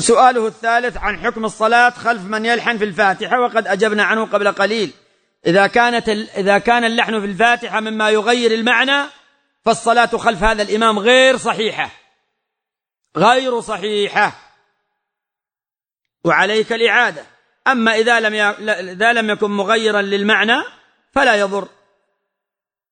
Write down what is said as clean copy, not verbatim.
سؤاله الثالث عن حكم الصلاة خلف من يلحن في الفاتحة، وقد أجبنا عنه قبل قليل. إذا كان اللحن في الفاتحة مما يغير المعنى فالصلاة خلف هذا الإمام غير صحيحة وعليك الإعادة. أما إذا لم يكن مغيرا للمعنى فلا يضر.